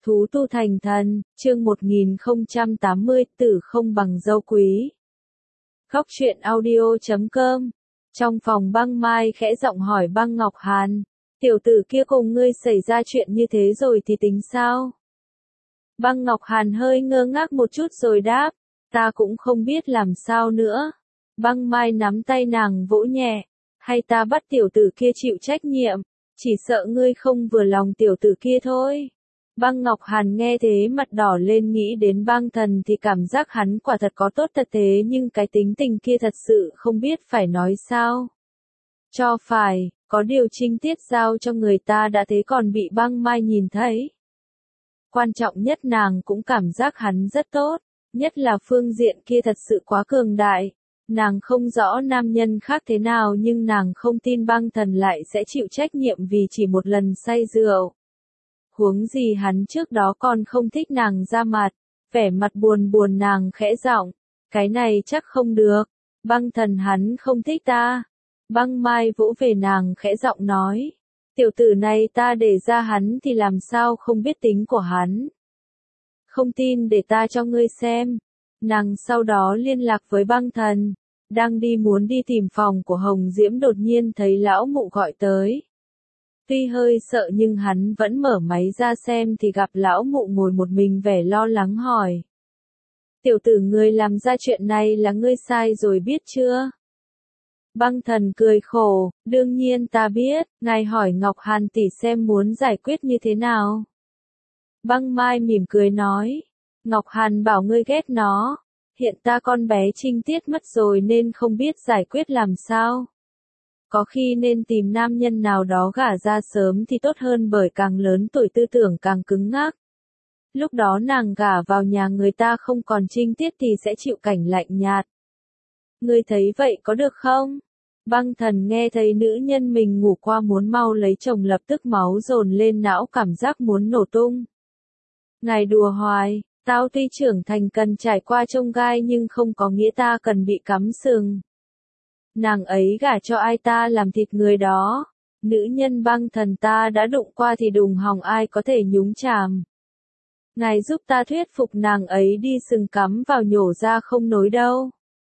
Thú tu thành thần, chương 1080, tử không bằng dâu quý. Góc truyện audio.com. Trong phòng Băng Mai khẽ giọng hỏi Băng Ngọc Hàn, tiểu tử kia cùng ngươi xảy ra chuyện như thế rồi thì tính sao? Băng Ngọc Hàn hơi ngơ ngác một chút rồi đáp, ta cũng không biết làm sao nữa. Băng Mai nắm tay nàng vỗ nhẹ, hay ta bắt tiểu tử kia chịu trách nhiệm, chỉ sợ ngươi không vừa lòng tiểu tử kia thôi. Băng Ngọc Hàn nghe thế mặt đỏ lên, nghĩ đến Băng Thần thì cảm giác hắn quả thật có tốt thật thế, nhưng cái tính tình kia thật sự không biết phải nói sao. Cho phải, có điều trinh tiết giao cho người ta đã thế còn bị Băng Mai nhìn thấy. Quan trọng nhất nàng cũng cảm giác hắn rất tốt, nhất là phương diện kia thật sự quá cường đại. Nàng không rõ nam nhân khác thế nào nhưng nàng không tin Băng Thần lại sẽ chịu trách nhiệm vì chỉ một lần say rượu. Huống gì hắn trước đó còn không thích nàng ra mặt, vẻ mặt buồn buồn nàng khẽ giọng, cái này chắc không được, Băng Thần hắn không thích ta. Băng Mai vỗ về nàng khẽ giọng nói, tiểu tử này ta để ra hắn thì làm sao không biết tính của hắn. Không tin để ta cho ngươi xem. Nàng sau đó liên lạc với Băng Thần, đang đi muốn đi tìm phòng của Hồng Diễm đột nhiên thấy lão mụ gọi tới. Tuy hơi sợ nhưng hắn vẫn mở máy ra xem thì gặp lão mụ ngồi một mình vẻ lo lắng hỏi. Tiểu tử ngươi làm ra chuyện này là ngươi sai rồi biết chưa? Băng Thần cười khổ, đương nhiên ta biết, ngài hỏi Ngọc Hàn tỷ xem muốn giải quyết như thế nào. Băng Mai mỉm cười nói, Ngọc Hàn bảo ngươi ghét nó, hiện ta con bé trinh tiết mất rồi nên không biết giải quyết làm sao. Có khi nên tìm nam nhân nào đó gả ra sớm thì tốt hơn, bởi càng lớn tuổi tư tưởng càng cứng ngắc. Lúc đó nàng gả vào nhà người ta không còn trinh tiết thì sẽ chịu cảnh lạnh nhạt. Ngươi thấy vậy có được không? Băng Thần nghe thấy nữ nhân mình ngủ qua muốn mau lấy chồng lập tức máu dồn lên não, cảm giác muốn nổ tung. Ngài đùa hoài, tao tuy trưởng thành cần trải qua chông gai nhưng không có nghĩa ta cần bị cắm sừng. Nàng ấy gả cho ai ta làm thịt người đó. Nữ nhân Băng Thần ta đã đụng qua thì đùng hòng ai có thể nhúng chàm. Ngài giúp ta thuyết phục nàng ấy đi, sừng cắm vào nhổ ra không nối đâu.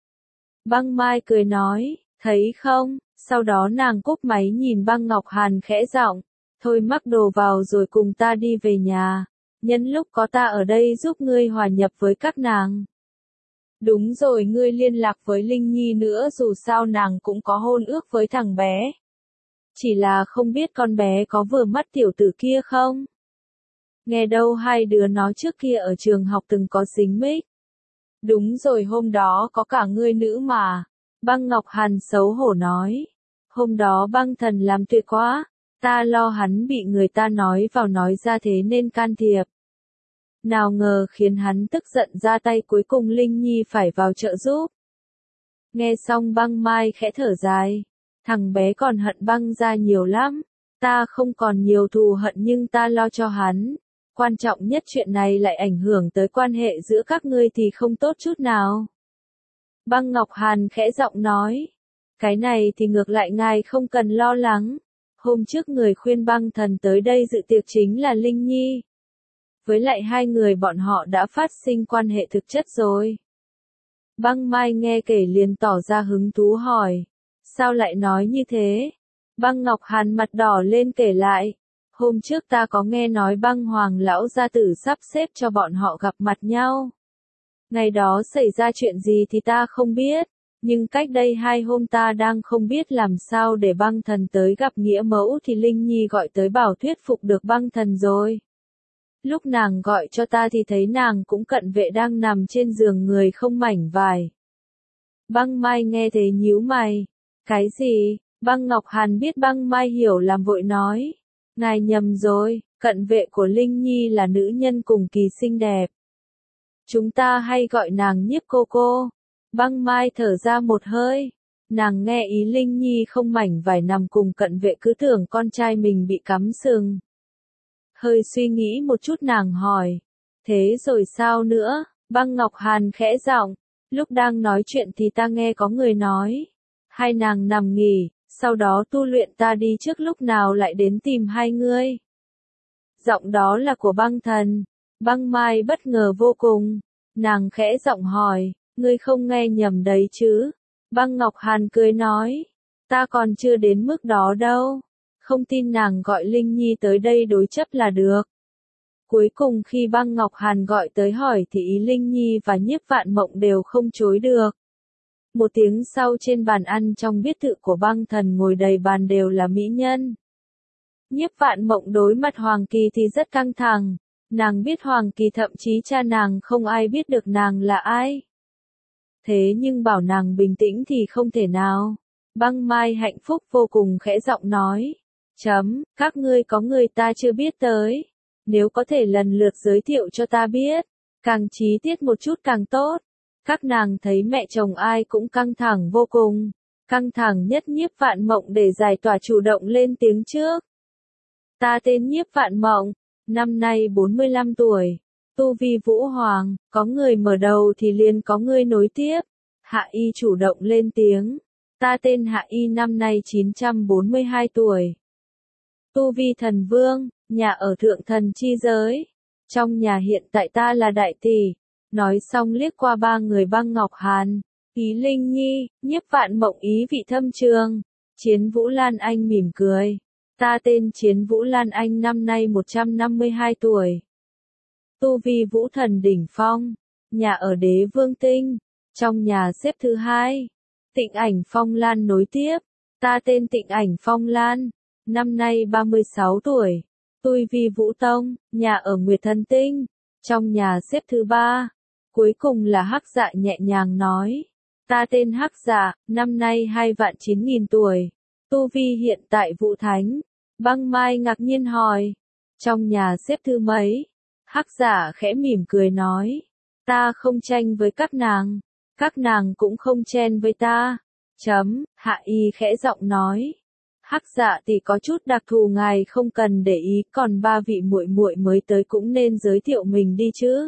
Băng Mai cười nói, thấy không, sau đó nàng cúp máy nhìn Băng Ngọc Hàn khẽ giọng, thôi mắc đồ vào rồi cùng ta đi về nhà, nhân lúc có ta ở đây giúp ngươi hòa nhập với các nàng. Đúng rồi, ngươi liên lạc với Linh Nhi nữa, dù sao nàng cũng có hôn ước với thằng bé. Chỉ là không biết con bé có vừa mắt tiểu tử kia không? Nghe đâu hai đứa nó trước kia ở trường học từng có xính mích. Đúng rồi, hôm đó có cả ngươi nữ mà. Băng Ngọc Hàn xấu hổ nói. Hôm đó Băng Thần làm tuyệt quá, ta lo hắn bị người ta nói vào nói ra thế nên can thiệp. Nào ngờ khiến hắn tức giận ra tay, cuối cùng Linh Nhi phải vào trợ giúp. Nghe xong Băng Mai khẽ thở dài. Thằng bé còn hận Băng gia nhiều lắm. Ta không còn nhiều thù hận nhưng ta lo cho hắn. Quan trọng nhất chuyện này lại ảnh hưởng tới quan hệ giữa các ngươi thì không tốt chút nào. Băng Ngọc Hàn khẽ giọng nói. Cái này thì ngược lại ngài không cần lo lắng. Hôm trước người khuyên Băng Thần tới đây dự tiệc chính là Linh Nhi. Với lại hai người bọn họ đã phát sinh quan hệ thực chất rồi. Băng Mai nghe kể liền tỏ ra hứng thú hỏi. Sao lại nói như thế? Băng Ngọc Hàn mặt đỏ lên kể lại. Hôm trước ta có nghe nói Băng Hoàng lão gia tử sắp xếp cho bọn họ gặp mặt nhau. Ngày đó xảy ra chuyện gì thì ta không biết. Nhưng cách đây 2 hôm ta đang không biết làm sao để Băng Thần tới gặp nghĩa mẫu thì Linh Nhi gọi tới bảo thuyết phục được Băng Thần rồi. Lúc nàng gọi cho ta thì thấy nàng cũng cận vệ đang nằm trên giường người không mảnh vải. Băng Mai nghe thế nhíu mày. Cái gì? Băng Ngọc Hàn biết Băng Mai hiểu làm vội nói. Ngài nhầm rồi, cận vệ của Linh Nhi là nữ nhân cùng kỳ xinh đẹp. Chúng ta hay gọi nàng Nhiếp cô cô. Băng Mai thở ra một hơi. Nàng nghe ý Linh Nhi không mảnh vải nằm cùng cận vệ cứ tưởng con trai mình bị cắm sừng. Hơi suy nghĩ một chút nàng hỏi. Thế rồi sao nữa? Băng Ngọc Hàn khẽ giọng. Lúc đang nói chuyện thì ta nghe có người nói. Hai nàng nằm nghỉ, sau đó tu luyện, ta đi trước lúc nào lại đến tìm hai ngươi. Giọng đó là của Băng Thần. Băng Mai bất ngờ vô cùng. Nàng khẽ giọng hỏi, ngươi không nghe nhầm đấy chứ? Băng Ngọc Hàn cười nói, ta còn chưa đến mức đó đâu. Không tin nàng gọi Linh Nhi tới đây đối chấp là được. Cuối cùng khi Băng Ngọc Hàn gọi tới hỏi thì ý Linh Nhi và Nhiếp Vạn Mộng đều không chối được. Một tiếng sau trên bàn ăn trong biệt thự của Băng Thần ngồi đầy bàn đều là mỹ nhân. Nhiếp Vạn Mộng đối mặt Hoàng Kỳ thì rất căng thẳng. Nàng biết Hoàng Kỳ thậm chí cha nàng không ai biết được nàng là ai. Thế nhưng bảo nàng bình tĩnh thì không thể nào. Băng Mai hạnh phúc vô cùng khẽ giọng nói. Các ngươi có người ta chưa biết tới. Nếu có thể lần lượt giới thiệu cho ta biết. Càng chi tiết một chút càng tốt. Các nàng thấy mẹ chồng ai cũng căng thẳng vô cùng. Căng thẳng nhất Nhiếp Vạn Mộng để giải tỏa chủ động lên tiếng trước. Ta tên Nhiếp Vạn Mộng. Năm nay 45 tuổi. Tu vi Vũ Hoàng. Có người mở đầu thì liền có người nối tiếp. Hạ Y chủ động lên tiếng. Ta tên Hạ Y năm nay 942 tuổi. Tu vi Thần Vương. Nhà ở Thượng Thần chi giới. Trong nhà hiện tại ta là đại tỷ. Nói xong liếc qua ba người Băng Ngọc Hàn, Ý Linh Nhi, Nhiếp Vạn Mộng ý vị thâm trường. Chiến Vũ Lan Anh mỉm cười. Ta tên Chiến Vũ Lan Anh năm nay 152 tuổi. Tu vi Vũ Thần đỉnh phong. Nhà ở Đế Vương Tinh. Trong nhà xếp thứ 2. Tịnh Ảnh Phong Lan nối tiếp. Ta tên Tịnh Ảnh Phong Lan. Năm nay 36 tuổi. Tu vi Vũ Tông. Nhà ở Nguyệt Thần Tinh. Trong nhà xếp thứ 3. Cuối cùng là Hắc Dạ nhẹ nhàng nói. Ta tên Hắc Dạ, năm nay 2.900.000 tuổi. Tu vi hiện tại Vũ Thánh. Băng Mai ngạc nhiên hỏi. Trong nhà xếp thứ mấy? Hắc Dạ khẽ mỉm cười nói. Ta không tranh với các nàng. Các nàng cũng không chen với ta. Hạ Y khẽ giọng nói. Hắc Dạ thì có chút đặc thù ngài không cần để ý, còn ba vị muội muội mới tới cũng nên giới thiệu mình đi chứ.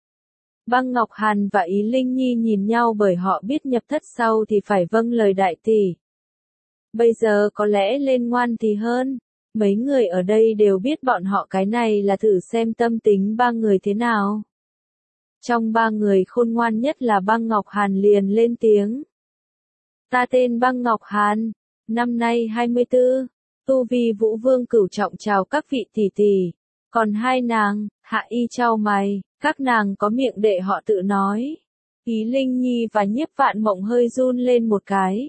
Băng Ngọc Hàn và Ý Linh Nhi nhìn nhau bởi họ biết nhập thất sau thì phải vâng lời đại tỷ. Bây giờ có lẽ lên ngoan thì hơn. Mấy người ở đây đều biết bọn họ cái này là thử xem tâm tính ba người thế nào. Trong ba người khôn ngoan nhất là Băng Ngọc Hàn liền lên tiếng. Ta tên Băng Ngọc Hàn, năm nay 24, tu vi Vũ Vương cửu trọng chào các vị tỷ tỷ. Còn hai nàng, Hạ Y chau mày, các nàng có miệng để họ tự nói. Ý Linh Nhi và Nhiếp Vạn Mộng hơi run lên một cái.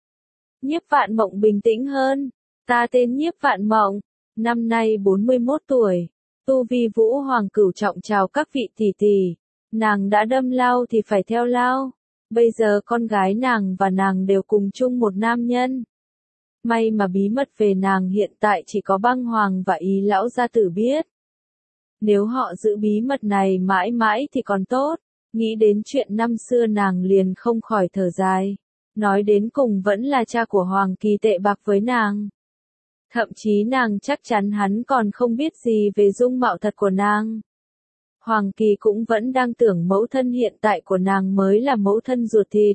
Nhiếp Vạn Mộng bình tĩnh hơn. Ta tên Nhiếp Vạn Mộng, năm nay 41 tuổi. Tu vi Vũ Hoàng cửu trọng chào các vị tỷ tỷ. Nàng đã đâm lao thì phải theo lao. Bây giờ con gái nàng và nàng đều cùng chung một nam nhân. May mà bí mật về nàng hiện tại chỉ có Băng Hoàng và Ý lão gia tử biết. Nếu họ giữ bí mật này mãi mãi thì còn tốt. Nghĩ đến chuyện năm xưa nàng liền không khỏi thở dài. Nói đến cùng vẫn là cha của Hoàng Kỳ tệ bạc với nàng. Thậm chí nàng chắc chắn hắn còn không biết gì về dung mạo thật của nàng. Hoàng Kỳ cũng vẫn đang tưởng mẫu thân hiện tại của nàng mới là mẫu thân ruột thịt.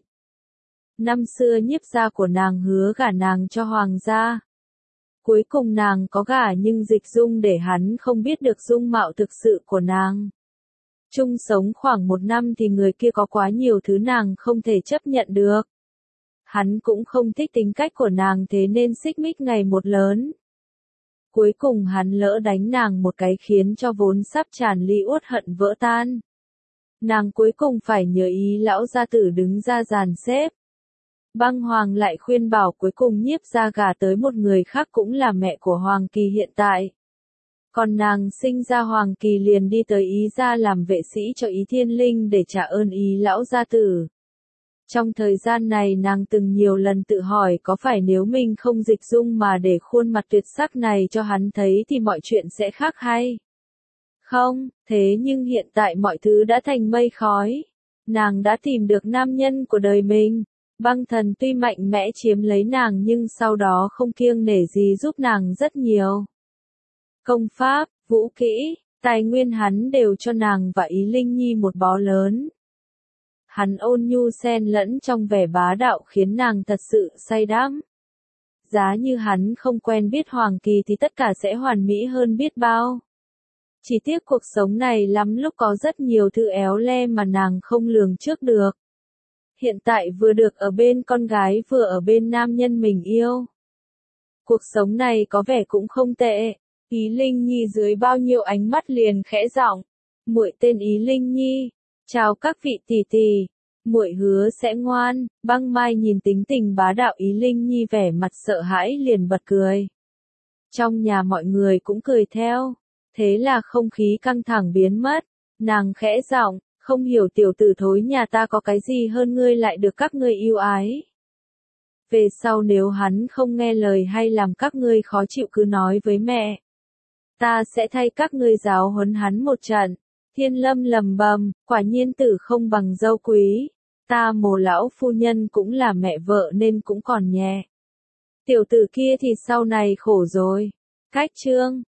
Năm xưa Nhiếp gia của nàng hứa gả nàng cho Hoàng gia. Cuối cùng nàng có gả nhưng dịch dung để hắn không biết được dung mạo thực sự của nàng. Chung sống khoảng 1 năm thì người kia có quá nhiều thứ nàng không thể chấp nhận được. Hắn cũng không thích tính cách của nàng thế nên xích mích ngày một lớn. Cuối cùng hắn lỡ đánh nàng một cái khiến cho vốn sắp tràn ly uất hận vỡ tan. Nàng cuối cùng phải nhờ Ý lão gia tử đứng ra dàn xếp. Băng Hoàng lại khuyên bảo cuối cùng Nhiếp gia gả tới một người khác cũng là mẹ của Hoàng Kỳ hiện tại. Còn nàng sinh ra Hoàng Kỳ liền đi tới Ý gia làm vệ sĩ cho Ý Thiên Linh để trả ơn Ý lão gia tử. Trong thời gian này nàng từng nhiều lần tự hỏi có phải nếu mình không dịch dung mà để khuôn mặt tuyệt sắc này cho hắn thấy thì mọi chuyện sẽ khác hay? Không, thế nhưng hiện tại mọi thứ đã thành mây khói. Nàng đã tìm được nam nhân của đời mình. Băng Thần tuy mạnh mẽ chiếm lấy nàng nhưng sau đó không kiêng nể gì giúp nàng rất nhiều. Công pháp, vũ kỹ, tài nguyên hắn đều cho nàng và Ý Linh Nhi một bó lớn. Hắn ôn nhu xen lẫn trong vẻ bá đạo khiến nàng thật sự say đắm. Giá như hắn không quen biết Hoàng Kỳ thì tất cả sẽ hoàn mỹ hơn biết bao. Chỉ tiếc cuộc sống này lắm lúc có rất nhiều thứ éo le mà nàng không lường trước được. Hiện tại vừa được ở bên con gái vừa ở bên nam nhân mình yêu. Cuộc sống này có vẻ cũng không tệ. Ý Linh Nhi dưới bao nhiêu ánh mắt liền khẽ giọng. Muội tên Ý Linh Nhi. Chào các vị tỷ tỷ. Muội hứa sẽ ngoan. Băng Mai nhìn tính tình bá đạo Ý Linh Nhi vẻ mặt sợ hãi liền bật cười. Trong nhà mọi người cũng cười theo. Thế là không khí căng thẳng biến mất. Nàng khẽ giọng, không hiểu tiểu tử thối nhà ta có cái gì hơn ngươi lại được các ngươi yêu ái. Về sau nếu hắn không nghe lời hay làm các ngươi khó chịu cứ nói với mẹ. Ta sẽ thay các ngươi giáo huấn hắn một trận. Thiên Lâm lầm bầm, quả nhiên tử không bằng dâu quý. Ta Mồ lão phu nhân cũng là mẹ vợ nên cũng còn nhẹ. Tiểu tử kia thì sau này khổ rồi. Cách chương